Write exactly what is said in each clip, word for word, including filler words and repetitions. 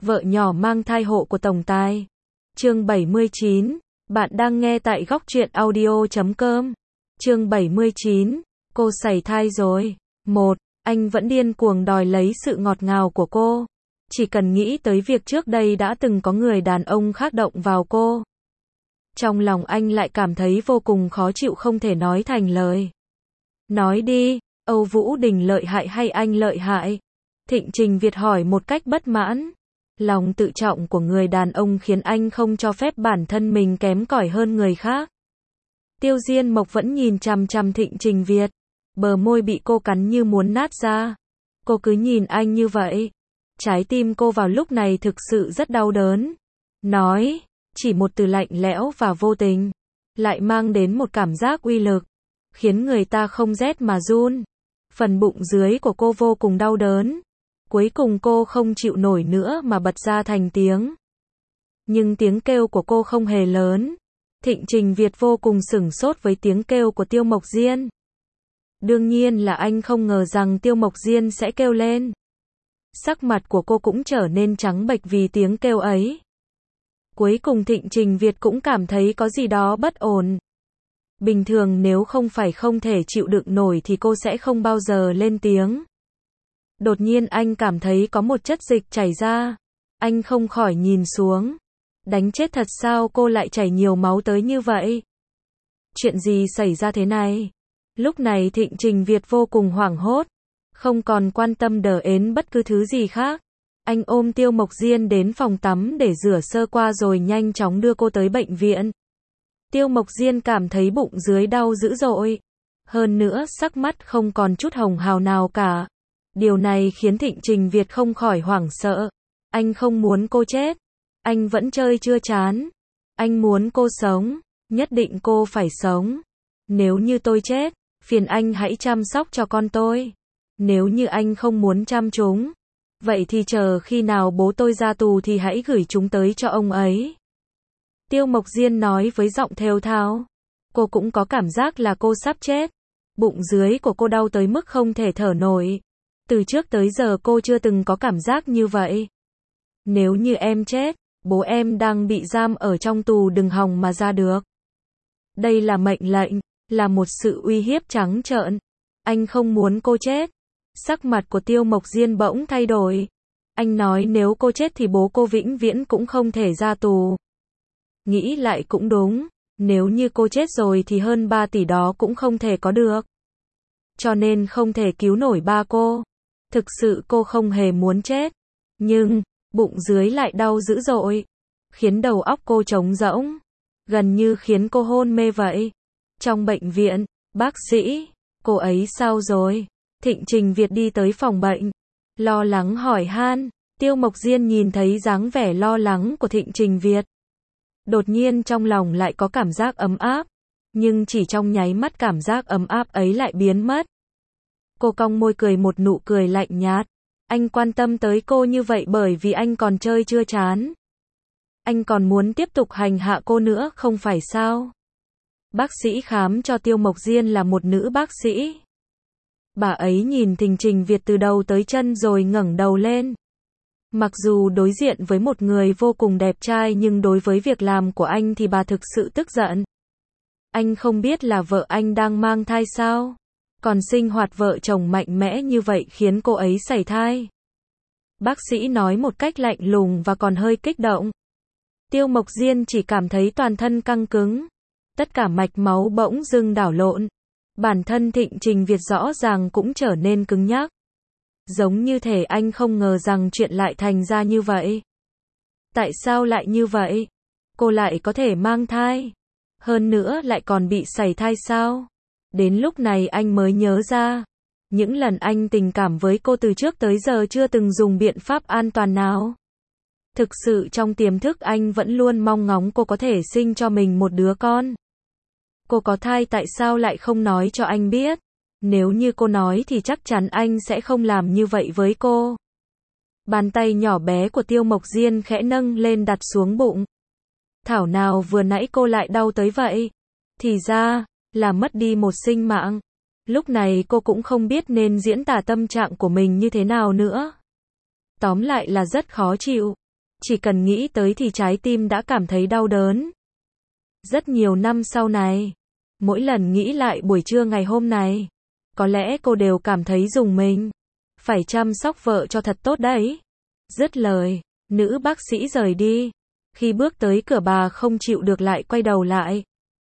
Vợ nhỏ mang thai hộ của tổng tài. Chương bảy mươi chín. Bạn đang nghe tại góc truyện audio chấm com. Chương bảy mươi chín. Cô sảy thai rồi. Một. Anh vẫn điên cuồng đòi lấy sự ngọt ngào của cô. Chỉ cần nghĩ tới việc trước đây đã từng có người đàn ông khác động vào cô. Trong lòng anh lại cảm thấy vô cùng khó chịu không thể nói thành lời. Nói đi, Âu Vũ Đình lợi hại hay anh lợi hại? Thịnh Trình Việt hỏi một cách bất mãn. Lòng tự trọng của người đàn ông khiến anh không cho phép bản thân mình kém cỏi hơn người khác. Tiêu Diên Mộc vẫn nhìn chằm chằm Thịnh Trình Việt. Bờ môi bị cô cắn như muốn nát ra. Cô cứ nhìn anh như vậy. Trái tim cô vào lúc này thực sự rất đau đớn. Nói, chỉ một từ lạnh lẽo và vô tình, lại mang đến một cảm giác uy lực, khiến người ta không rét mà run. Phần bụng dưới của cô vô cùng đau đớn. Cuối cùng cô không chịu nổi nữa mà bật ra thành tiếng. Nhưng tiếng kêu của cô không hề lớn. Thịnh Trình Việt vô cùng sửng sốt với tiếng kêu của Tiêu Mộc Diên. Đương nhiên là anh không ngờ rằng Tiêu Mộc Diên sẽ kêu lên. Sắc mặt của cô cũng trở nên trắng bệch vì tiếng kêu ấy. Cuối cùng Thịnh Trình Việt cũng cảm thấy có gì đó bất ổn. Bình thường nếu không phải không thể chịu đựng nổi thì cô sẽ không bao giờ lên tiếng. Đột nhiên anh cảm thấy có một chất dịch chảy ra. Anh không khỏi nhìn xuống. Đánh chết thật sao cô lại chảy nhiều máu tới như vậy? Chuyện gì xảy ra thế này? Lúc này Thịnh Trình Việt vô cùng hoảng hốt. Không còn quan tâm đờ ến bất cứ thứ gì khác. Anh ôm Tiêu Mộc Diên đến phòng tắm để rửa sơ qua rồi nhanh chóng đưa cô tới bệnh viện. Tiêu Mộc Diên cảm thấy bụng dưới đau dữ dội. Hơn nữa sắc mắt không còn chút hồng hào nào cả. Điều này khiến Thịnh Trình Việt không khỏi hoảng sợ. Anh không muốn cô chết. Anh vẫn chơi chưa chán. Anh muốn cô sống. Nhất định cô phải sống. Nếu như tôi chết, phiền anh hãy chăm sóc cho con tôi. Nếu như anh không muốn chăm chúng, vậy thì chờ khi nào bố tôi ra tù thì hãy gửi chúng tới cho ông ấy. Tiêu Mộc Diên nói với giọng thều thào. Cô cũng có cảm giác là cô sắp chết. Bụng dưới của cô đau tới mức không thể thở nổi. Từ trước tới giờ cô chưa từng có cảm giác như vậy. Nếu như em chết, bố em đang bị giam ở trong tù đừng hòng mà ra được. Đây là mệnh lệnh, là một sự uy hiếp trắng trợn. Anh không muốn cô chết. Sắc mặt của Tiêu Mộc Diên bỗng thay đổi. Anh nói nếu cô chết thì bố cô vĩnh viễn cũng không thể ra tù. Nghĩ lại cũng đúng. Nếu như cô chết rồi thì hơn ba tỷ đó cũng không thể có được. Cho nên không thể cứu nổi ba cô. Thực sự cô không hề muốn chết. Nhưng, bụng dưới lại đau dữ dội. Khiến đầu óc cô trống rỗng. Gần như khiến cô hôn mê vậy. Trong bệnh viện, bác sĩ, cô ấy sao rồi? Thịnh Trình Việt đi tới phòng bệnh. Lo lắng hỏi han. Tiêu Mộc Diên nhìn thấy dáng vẻ lo lắng của Thịnh Trình Việt. Đột nhiên trong lòng lại có cảm giác ấm áp. Nhưng chỉ trong nháy mắt cảm giác ấm áp ấy lại biến mất. Cô cong môi cười một nụ cười lạnh nhạt. Anh quan tâm tới cô như vậy bởi vì anh còn chơi chưa chán. Anh còn muốn tiếp tục hành hạ cô nữa không phải sao? Bác sĩ khám cho Tiêu Mộc Diên là một nữ bác sĩ. Bà ấy nhìn Thịnh Trình Việt từ đầu tới chân rồi ngẩng đầu lên. Mặc dù đối diện với một người vô cùng đẹp trai nhưng đối với việc làm của anh thì bà thực sự tức giận. Anh không biết là vợ anh đang mang thai sao? Còn sinh hoạt vợ chồng mạnh mẽ như vậy khiến cô ấy sảy thai. Bác sĩ nói một cách lạnh lùng và còn hơi kích động. Tiêu Mộc Diên chỉ cảm thấy toàn thân căng cứng. Tất cả mạch máu bỗng dưng đảo lộn. Bản thân Thịnh Trình Việt rõ ràng cũng trở nên cứng nhắc. Giống như thể anh không ngờ rằng chuyện lại thành ra như vậy. Tại sao lại như vậy? Cô lại có thể mang thai. Hơn nữa lại còn bị sảy thai sao? Đến lúc này anh mới nhớ ra. Những lần anh tình cảm với cô từ trước tới giờ chưa từng dùng biện pháp an toàn nào. Thực sự trong tiềm thức anh vẫn luôn mong ngóng cô có thể sinh cho mình một đứa con. Cô có thai tại sao lại không nói cho anh biết? Nếu như cô nói thì chắc chắn anh sẽ không làm như vậy với cô. Bàn tay nhỏ bé của Tiêu Mộc Diên khẽ nâng lên đặt xuống bụng. Thảo nào vừa nãy cô lại đau tới vậy? Thì ra, là mất đi một sinh mạng. Lúc này cô cũng không biết nên diễn tả tâm trạng của mình như thế nào nữa. Tóm lại là rất khó chịu. Chỉ cần nghĩ tới thì trái tim đã cảm thấy đau đớn. Rất nhiều năm sau này, mỗi lần nghĩ lại buổi trưa ngày hôm này, có lẽ cô đều cảm thấy rùng mình. Phải chăm sóc vợ cho thật tốt đấy. Dứt lời, nữ bác sĩ rời đi. Khi bước tới cửa bà không chịu được lại quay đầu lại.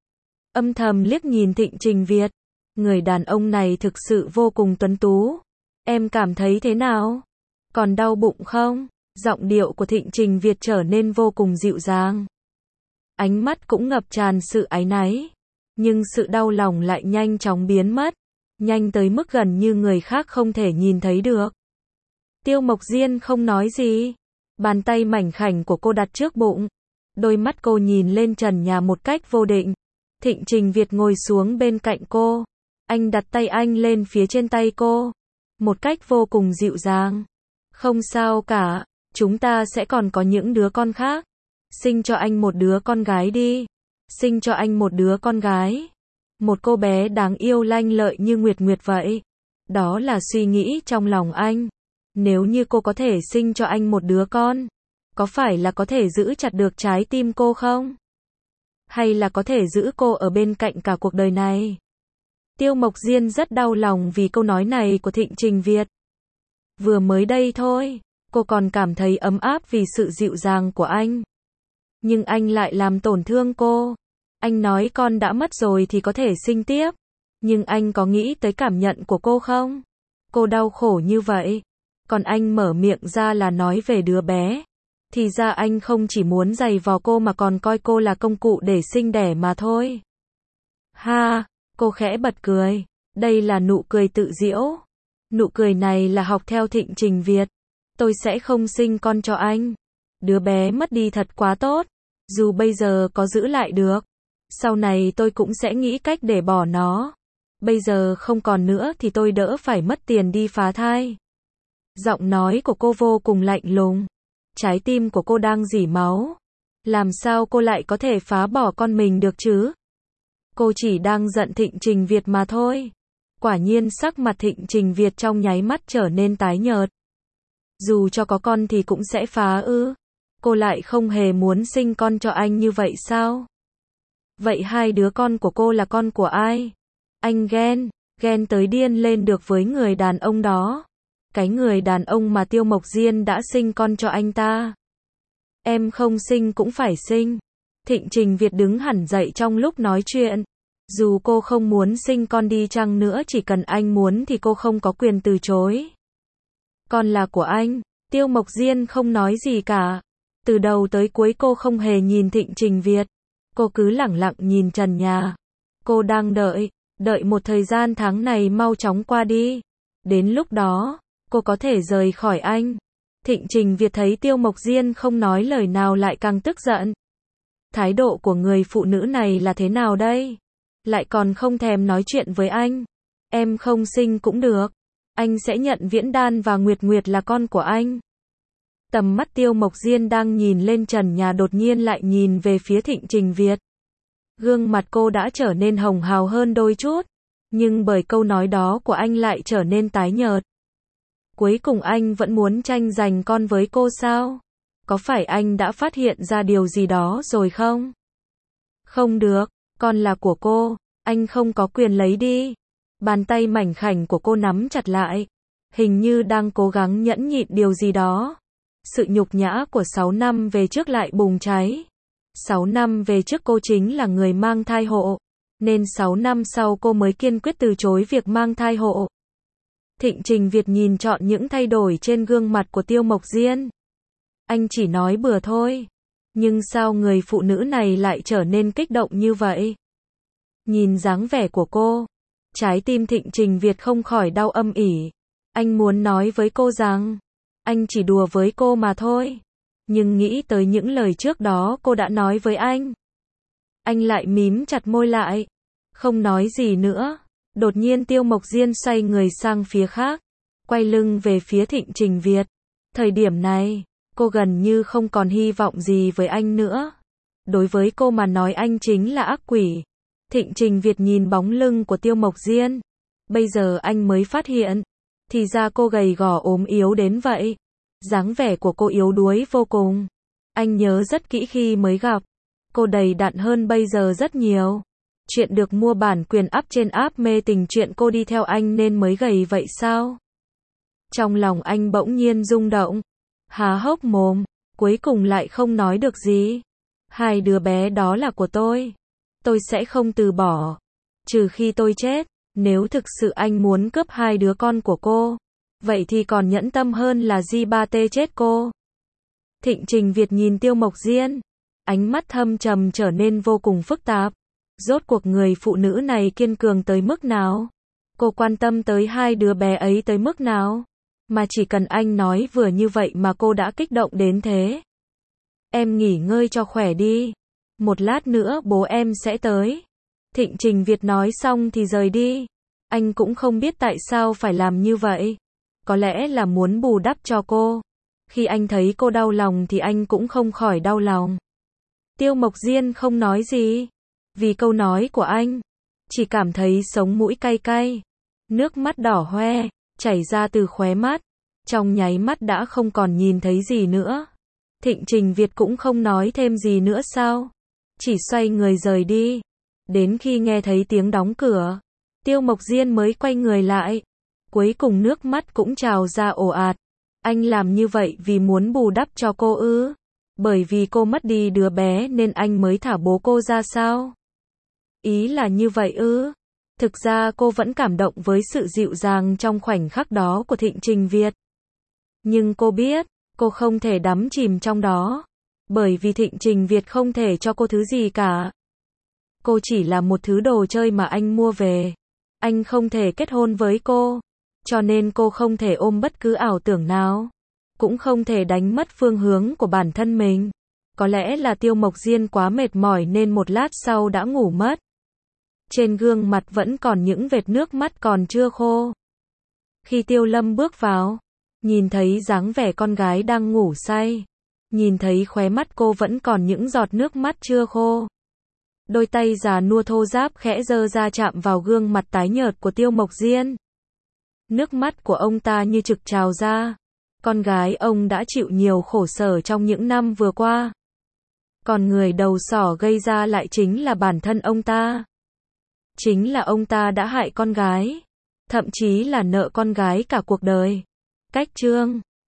Âm thầm liếc nhìn Thịnh Trình Việt. Người đàn ông này thực sự vô cùng tuấn tú. Em cảm thấy thế nào? Còn đau bụng không? Giọng điệu của Thịnh Trình Việt trở nên vô cùng dịu dàng. Ánh mắt cũng ngập tràn sự áy náy. Nhưng sự đau lòng lại nhanh chóng biến mất. Nhanh tới mức gần như người khác không thể nhìn thấy được. Tiêu Mộc Diên không nói gì. Bàn tay mảnh khảnh của cô đặt trước bụng. Đôi mắt cô nhìn lên trần nhà một cách vô định. Thịnh Trình Việt ngồi xuống bên cạnh cô. Anh đặt tay anh lên phía trên tay cô. Một cách vô cùng dịu dàng. Không sao cả, chúng ta sẽ còn có những đứa con khác. Sinh cho anh một đứa con gái đi. Sinh cho anh một đứa con gái. Một cô bé đáng yêu lanh lợi như Nguyệt Nguyệt vậy. Đó là suy nghĩ trong lòng anh. Nếu như cô có thể sinh cho anh một đứa con, có phải là có thể giữ chặt được trái tim cô không? Hay là có thể giữ cô ở bên cạnh cả cuộc đời này? Tiêu Mộc Diên rất đau lòng vì câu nói này của Thịnh Trình Việt. Vừa mới đây thôi, cô còn cảm thấy ấm áp vì sự dịu dàng của anh. Nhưng anh lại làm tổn thương cô. Anh nói con đã mất rồi thì có thể sinh tiếp. Nhưng anh có nghĩ tới cảm nhận của cô không? Cô đau khổ như vậy. Còn anh mở miệng ra là nói về đứa bé. Thì ra anh không chỉ muốn giày vò cô mà còn coi cô là công cụ để sinh đẻ mà thôi. Ha, cô khẽ bật cười. Đây là nụ cười tự giễu. Nụ cười này là học theo Thịnh Trình Việt. Tôi sẽ không sinh con cho anh. Đứa bé mất đi thật quá tốt. Dù bây giờ có giữ lại được, sau này tôi cũng sẽ nghĩ cách để bỏ nó. Bây giờ không còn nữa thì tôi đỡ phải mất tiền đi phá thai. Giọng nói của cô vô cùng lạnh lùng. Trái tim của cô đang rỉ máu. Làm sao cô lại có thể phá bỏ con mình được chứ? Cô chỉ đang giận Thịnh Trình Việt mà thôi. Quả nhiên sắc mặt Thịnh Trình Việt trong nháy mắt trở nên tái nhợt. Dù cho có con thì cũng sẽ phá ư? Cô lại không hề muốn sinh con cho anh như vậy sao? Vậy hai đứa con của cô là con của ai? Anh ghen, ghen tới điên lên được với người đàn ông đó. Cái người đàn ông mà Tiêu Mộc Diên đã sinh con cho anh ta. Em không sinh cũng phải sinh. Thịnh Trình Việt đứng hẳn dậy trong lúc nói chuyện. Dù cô không muốn sinh con đi chăng nữa, chỉ cần anh muốn thì cô không có quyền từ chối. Con là của anh. Tiêu Mộc Diên không nói gì cả. Từ đầu tới cuối cô không hề nhìn Thịnh Trình Việt. Cô cứ lẳng lặng nhìn trần nhà. Cô đang đợi, đợi một thời gian tháng này mau chóng qua đi. Đến lúc đó, cô có thể rời khỏi anh. Thịnh Trình Việt thấy Tiêu Mộc Diên không nói lời nào lại càng tức giận. Thái độ của người phụ nữ này là thế nào đây? Lại còn không thèm nói chuyện với anh. Em không sinh cũng được. Anh sẽ nhận Viễn Đan và Nguyệt Nguyệt là con của anh. Tầm mắt Tiêu Mộc Diên đang nhìn lên trần nhà đột nhiên lại nhìn về phía Thịnh Trình Việt. Gương mặt cô đã trở nên hồng hào hơn đôi chút. Nhưng bởi câu nói đó của anh lại trở nên tái nhợt. Cuối cùng anh vẫn muốn tranh giành con với cô sao? Có phải anh đã phát hiện ra điều gì đó rồi không? Không được, con là của cô. Anh không có quyền lấy đi. Bàn tay mảnh khảnh của cô nắm chặt lại. Hình như đang cố gắng nhẫn nhịn điều gì đó. Sự nhục nhã của sáu năm về trước lại bùng cháy. sáu năm về trước cô chính là người mang thai hộ. Nên sáu năm sau cô mới kiên quyết từ chối việc mang thai hộ. Thịnh Trình Việt nhìn trọn những thay đổi trên gương mặt của Tiêu Mộc Diên. Anh chỉ nói bừa thôi. Nhưng sao người phụ nữ này lại trở nên kích động như vậy? Nhìn dáng vẻ của cô, trái tim Thịnh Trình Việt không khỏi đau âm ỉ. Anh muốn nói với cô rằng, anh chỉ đùa với cô mà thôi. Nhưng nghĩ tới những lời trước đó cô đã nói với anh. Anh lại mím chặt môi lại. Không nói gì nữa. Đột nhiên Tiêu Mộc Diên xoay người sang phía khác. Quay lưng về phía Thịnh Trình Việt. Thời điểm này, cô gần như không còn hy vọng gì với anh nữa. Đối với cô mà nói anh chính là ác quỷ. Thịnh Trình Việt nhìn bóng lưng của Tiêu Mộc Diên. Bây giờ anh mới phát hiện. Thì ra cô gầy gò ốm yếu đến vậy. Dáng vẻ của cô yếu đuối vô cùng. Anh nhớ rất kỹ khi mới gặp. Cô đầy đặn hơn bây giờ rất nhiều. Chuyện được mua bản quyền up trên app mê tình chuyện cô đi theo anh nên mới gầy vậy sao? Trong lòng anh bỗng nhiên rung động. Há hốc mồm. Cuối cùng lại không nói được gì. Hai đứa bé đó là của tôi. Tôi sẽ không từ bỏ. Trừ khi tôi chết. Nếu thực sự anh muốn cướp hai đứa con của cô, vậy thì còn nhẫn tâm hơn là Di ba tê chết cô. Thịnh Trình Việt nhìn Tiêu Mộc Diên. Ánh mắt thâm trầm trở nên vô cùng phức tạp. Rốt cuộc người phụ nữ này kiên cường tới mức nào? Cô quan tâm tới hai đứa bé ấy tới mức nào? Mà chỉ cần anh nói vừa như vậy mà cô đã kích động đến thế. Em nghỉ ngơi cho khỏe đi. Một lát nữa bố em sẽ tới. Thịnh Trình Việt nói xong thì rời đi. Anh cũng không biết tại sao phải làm như vậy. Có lẽ là muốn bù đắp cho cô. Khi anh thấy cô đau lòng thì anh cũng không khỏi đau lòng. Tiêu Mộc Diên không nói gì. Vì câu nói của anh. Chỉ cảm thấy sống mũi cay cay. Nước mắt đỏ hoe, chảy ra từ khóe mắt. Trong nháy mắt đã không còn nhìn thấy gì nữa. Thịnh Trình Việt cũng không nói thêm gì nữa sao? Chỉ xoay người rời đi. Đến khi nghe thấy tiếng đóng cửa, Tiêu Mộc Diên mới quay người lại. Cuối cùng nước mắt cũng trào ra ồ ạt. Anh làm như vậy vì muốn bù đắp cho cô ư? Bởi vì cô mất đi đứa bé nên anh mới thả bố cô ra sao? Ý là như vậy ư? Thực ra cô vẫn cảm động với sự dịu dàng trong khoảnh khắc đó của Thịnh Trình Việt. Nhưng cô biết, cô không thể đắm chìm trong đó. Bởi vì Thịnh Trình Việt không thể cho cô thứ gì cả. Cô chỉ là một thứ đồ chơi mà anh mua về. Anh không thể kết hôn với cô. Cho nên cô không thể ôm bất cứ ảo tưởng nào. Cũng không thể đánh mất phương hướng của bản thân mình. Có lẽ là Tiêu Mộc Diên quá mệt mỏi nên một lát sau đã ngủ mất. Trên gương mặt vẫn còn những vệt nước mắt còn chưa khô. Khi Tiêu Lâm bước vào, nhìn thấy dáng vẻ con gái đang ngủ say. Nhìn thấy khóe mắt cô vẫn còn những giọt nước mắt chưa khô. Đôi tay già nua thô ráp khẽ giơ ra chạm vào gương mặt tái nhợt của Tiêu Mộc Diên. Nước mắt của ông ta như trực trào ra. Con gái ông đã chịu nhiều khổ sở trong những năm vừa qua. Còn người đầu sỏ gây ra lại chính là bản thân ông ta. Chính là ông ta đã hại con gái. Thậm chí là nợ con gái cả cuộc đời. Cách chương